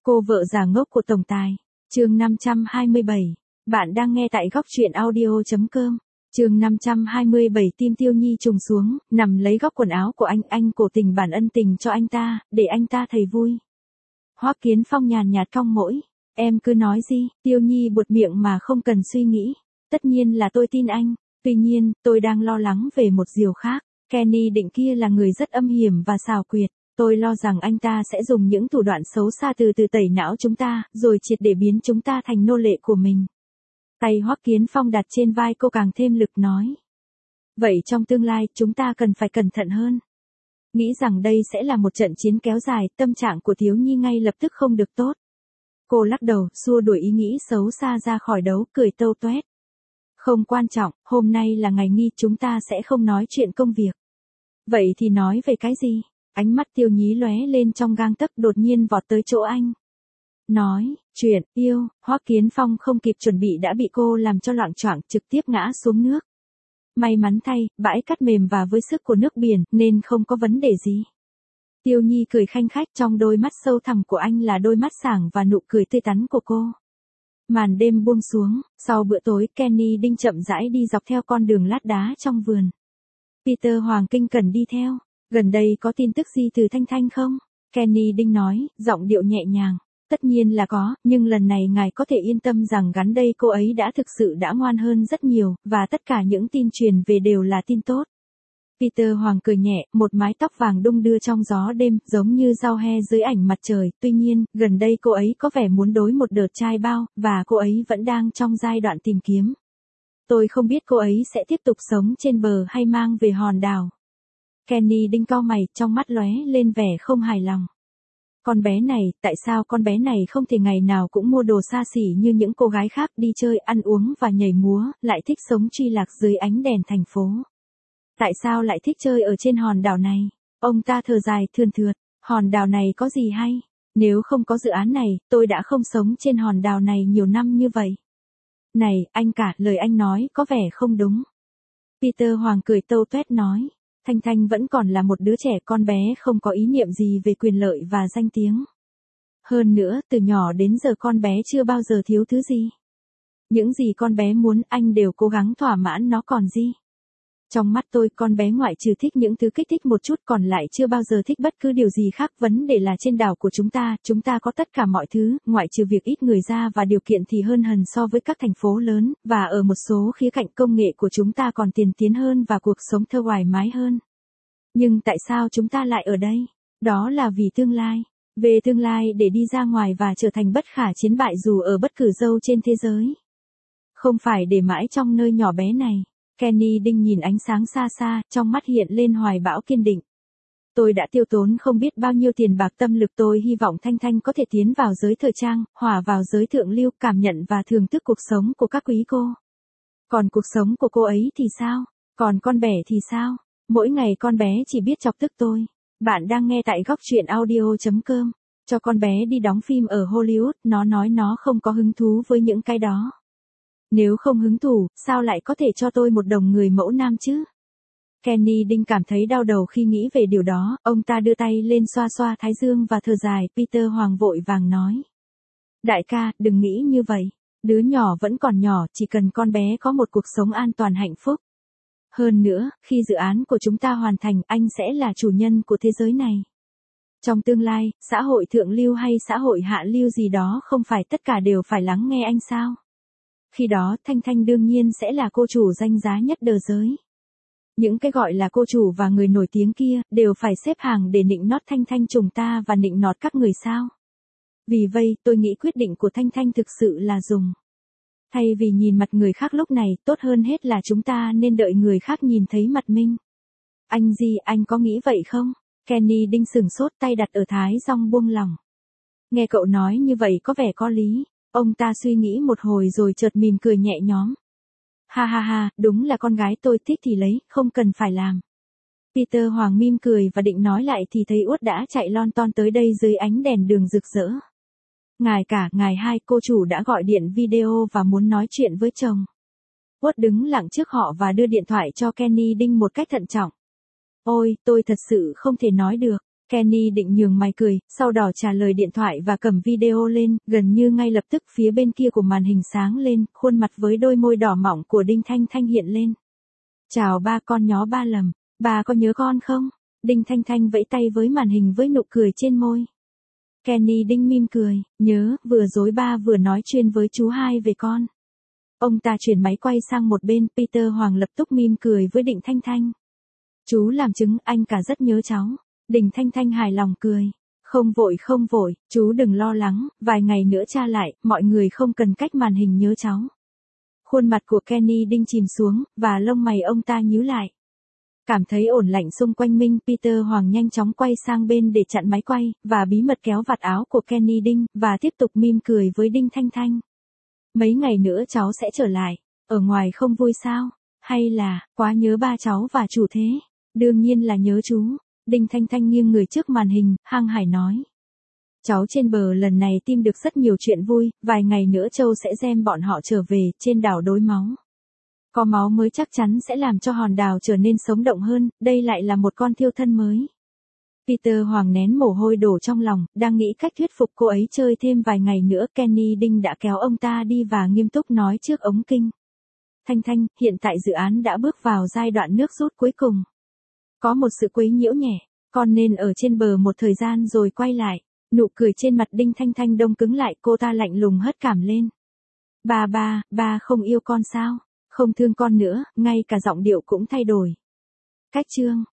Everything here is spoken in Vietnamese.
Cô vợ già ngốc của tổng tài. Chương 527. Bạn đang nghe tại góc truyện audio.com. Chương 527 tim Tiêu Nhi trùng xuống, nằm lấy góc quần áo của anh cố tình bản ân tình cho anh ta, để anh ta thấy vui. Hoắc Kiến Phong nhàn nhạt cong mũi, em cứ nói gì, Tiêu Nhi buột miệng mà không cần suy nghĩ. Tất nhiên là tôi tin anh, tuy nhiên, tôi đang lo lắng về một điều khác. Kenny Định kia là người rất âm hiểm và xảo quyệt. Tôi lo rằng anh ta sẽ dùng những thủ đoạn xấu xa từ tẩy não chúng ta, rồi triệt để biến chúng ta thành nô lệ của mình. Tay Hoắc Kiến Phong đặt trên vai cô càng thêm lực nói. Vậy trong tương lai, chúng ta cần phải cẩn thận hơn. Nghĩ rằng đây sẽ là một trận chiến kéo dài, tâm trạng của Thiếu Nhi ngay lập tức không được tốt. Cô lắc đầu, xua đuổi ý nghĩ xấu xa ra khỏi đấu, cười tâu toét. Không quan trọng, hôm nay là ngày nghỉ, chúng ta sẽ không nói chuyện công việc. Vậy thì nói về cái gì? Ánh mắt Tiêu Nhí lóe lên trong gang tấc, đột nhiên vọt tới chỗ anh. Nói, chuyện yêu. Hoắc Kiến Phong không kịp chuẩn bị đã bị cô làm cho loạng choạng, trực tiếp ngã xuống nước. May mắn thay, bãi cát mềm và với sức của nước biển, nên không có vấn đề gì. Tiêu Nhi cười khanh khách, trong đôi mắt sâu thẳm của anh là đôi mắt sảng và nụ cười tươi tắn của cô. Màn đêm buông xuống, sau bữa tối, Kenny Đinh chậm rãi đi dọc theo con đường lát đá trong vườn. Peter Hoàng Kinh cần đi theo. Gần đây có tin tức gì từ Thanh Thanh không? Kenny Đinh nói, giọng điệu nhẹ nhàng. Tất nhiên là có, nhưng lần này ngài có thể yên tâm rằng gần đây cô ấy đã thực sự đã ngoan hơn rất nhiều, và tất cả những tin truyền về đều là tin tốt. Peter Hoàng cười nhẹ, một mái tóc vàng đung đưa trong gió đêm, giống như rau he dưới ảnh mặt trời. Tuy nhiên, gần đây cô ấy có vẻ muốn đối một đợt trai bao, và cô ấy vẫn đang trong giai đoạn tìm kiếm. Tôi không biết cô ấy sẽ tiếp tục sống trên bờ hay mang về hòn đảo. Kenny Đinh cau mày, trong mắt lóe lên vẻ không hài lòng. Con bé này, tại sao con bé này không thể ngày nào cũng mua đồ xa xỉ như những cô gái khác, đi chơi, ăn uống và nhảy múa, lại thích sống truy lạc dưới ánh đèn thành phố? Tại sao lại thích chơi ở trên hòn đảo này? Ông ta thở dài thườn thượt, hòn đảo này có gì hay? Nếu không có dự án này, tôi đã không sống trên hòn đảo này nhiều năm như vậy. Này, anh cả, lời anh nói có vẻ không đúng. Peter Hoàng cười tâu toét nói. Thanh Thanh vẫn còn là một đứa trẻ, con bé không có ý niệm gì về quyền lợi và danh tiếng. Hơn nữa, từ nhỏ đến giờ con bé chưa bao giờ thiếu thứ gì. Những gì con bé muốn, anh đều cố gắng thỏa mãn nó còn gì. Trong mắt tôi, con bé ngoại trừ thích những thứ kích thích một chút, còn lại chưa bao giờ thích bất cứ điều gì khác. Vấn đề là trên đảo của chúng ta có tất cả mọi thứ, ngoại trừ việc ít người ra và điều kiện thì hơn hẳn so với các thành phố lớn, và ở một số khía cạnh công nghệ của chúng ta còn tiên tiến hơn và cuộc sống thơ thoải mái hơn. Nhưng tại sao chúng ta lại ở đây? Đó là vì tương lai. Về tương lai để đi ra ngoài và trở thành bất khả chiến bại dù ở bất cứ đâu trên thế giới. Không phải để mãi trong nơi nhỏ bé này. Kenny Đinh nhìn ánh sáng xa xa, trong mắt hiện lên hoài bão kiên định. Tôi đã tiêu tốn không biết bao nhiêu tiền bạc tâm lực, tôi hy vọng Thanh Thanh có thể tiến vào giới thời trang, hòa vào giới thượng lưu, cảm nhận và thưởng thức cuộc sống của các quý cô. Còn cuộc sống của cô ấy thì sao? Còn con bé thì sao? Mỗi ngày con bé chỉ biết chọc tức tôi. Bạn đang nghe tại góc truyện audio.com. Cho con bé đi đóng phim ở Hollywood, nó nói nó không có hứng thú với những cái đó. Nếu không hứng thú, sao lại có thể cho tôi một đồng người mẫu nam chứ? Kenny Đinh cảm thấy đau đầu khi nghĩ về điều đó, ông ta đưa tay lên xoa xoa thái dương và thở dài. Peter Hoàng vội vàng nói. Đại ca, đừng nghĩ như vậy. Đứa nhỏ vẫn còn nhỏ, chỉ cần con bé có một cuộc sống an toàn hạnh phúc. Hơn nữa, khi dự án của chúng ta hoàn thành, anh sẽ là chủ nhân của thế giới này. Trong tương lai, xã hội thượng lưu hay xã hội hạ lưu gì đó không phải tất cả đều phải lắng nghe anh sao? Khi đó, Thanh Thanh đương nhiên sẽ là cô chủ danh giá nhất đời giới. Những cái gọi là cô chủ và người nổi tiếng kia, đều phải xếp hàng để nịnh nót Thanh Thanh chúng ta và nịnh nọt các người sao? Vì vậy, tôi nghĩ quyết định của Thanh Thanh thực sự là dùng. Thay vì nhìn mặt người khác lúc này, tốt hơn hết là chúng ta nên đợi người khác nhìn thấy mặt mình. Anh có nghĩ vậy không? Kenny Đinh sừng sốt, tay đặt ở thái rong buông lỏng. Nghe cậu nói như vậy có vẻ có lý. Ông ta suy nghĩ một hồi rồi chợt mỉm cười nhẹ nhõm. Ha ha ha, đúng là con gái tôi thích thì lấy, không cần phải làm. Peter Hoàng mỉm cười và định nói lại thì thấy Uất đã chạy lon ton tới đây dưới ánh đèn đường rực rỡ. Ngài cả, ngài hai, cô chủ đã gọi điện video và muốn nói chuyện với chồng. Uất đứng lặng trước họ và đưa điện thoại cho Kenny Đinh một cách thận trọng. Ôi, tôi thật sự không thể nói được. Kenny định nhường mày cười, sau đó trả lời điện thoại và cầm video lên, gần như ngay lập tức phía bên kia của màn hình sáng lên, khuôn mặt với đôi môi đỏ mọng của Đinh Thanh Thanh hiện lên. Chào ba, con nhó ba lầm, ba có nhớ con không? Đinh Thanh Thanh vẫy tay với màn hình với nụ cười trên môi. Kenny Đinh mỉm cười, nhớ, vừa rồi ba vừa nói chuyện với chú hai về con. Ông ta chuyển máy quay sang một bên, Peter Hoàng lập tức mỉm cười với Đinh Thanh Thanh. Chú làm chứng, anh cả rất nhớ cháu. Đinh Thanh Thanh hài lòng cười. Không vội, chú đừng lo lắng, vài ngày nữa tra lại, mọi người không cần cách màn hình nhớ cháu. Khuôn mặt của Kenny Đinh chìm xuống, và lông mày ông ta nhíu lại. Cảm thấy ổn lạnh xung quanh mình, Peter Hoàng nhanh chóng quay sang bên để chặn máy quay, và bí mật kéo vạt áo của Kenny Đinh, và tiếp tục mỉm cười với Đinh Thanh Thanh. Mấy ngày nữa cháu sẽ trở lại, ở ngoài không vui sao? Hay là, quá nhớ ba cháu và chủ thế? Đương nhiên là nhớ chú. Đinh Thanh Thanh nghiêng người trước màn hình, hăng hải nói. Cháu trên bờ lần này tìm được rất nhiều chuyện vui, vài ngày nữa Châu sẽ đem bọn họ trở về, trên đảo Đối Máu. Có máu mới chắc chắn sẽ làm cho hòn đảo trở nên sống động hơn, đây lại là một con thiêu thân mới. Peter Hoàng nén mồ hôi đổ trong lòng, đang nghĩ cách thuyết phục cô ấy chơi thêm vài ngày nữa. Kenny Đinh đã kéo ông ta đi và nghiêm túc nói trước ống kinh. Thanh Thanh, hiện tại dự án đã bước vào giai đoạn nước rút cuối cùng. Có một sự quấy nhiễu nhẹ, con nên ở trên bờ một thời gian rồi quay lại. Nụ cười trên mặt Đinh Thanh Thanh đông cứng lại, cô ta lạnh lùng hất cảm lên. Ba không yêu con sao? Không thương con nữa, ngay cả giọng điệu cũng thay đổi. Cách chương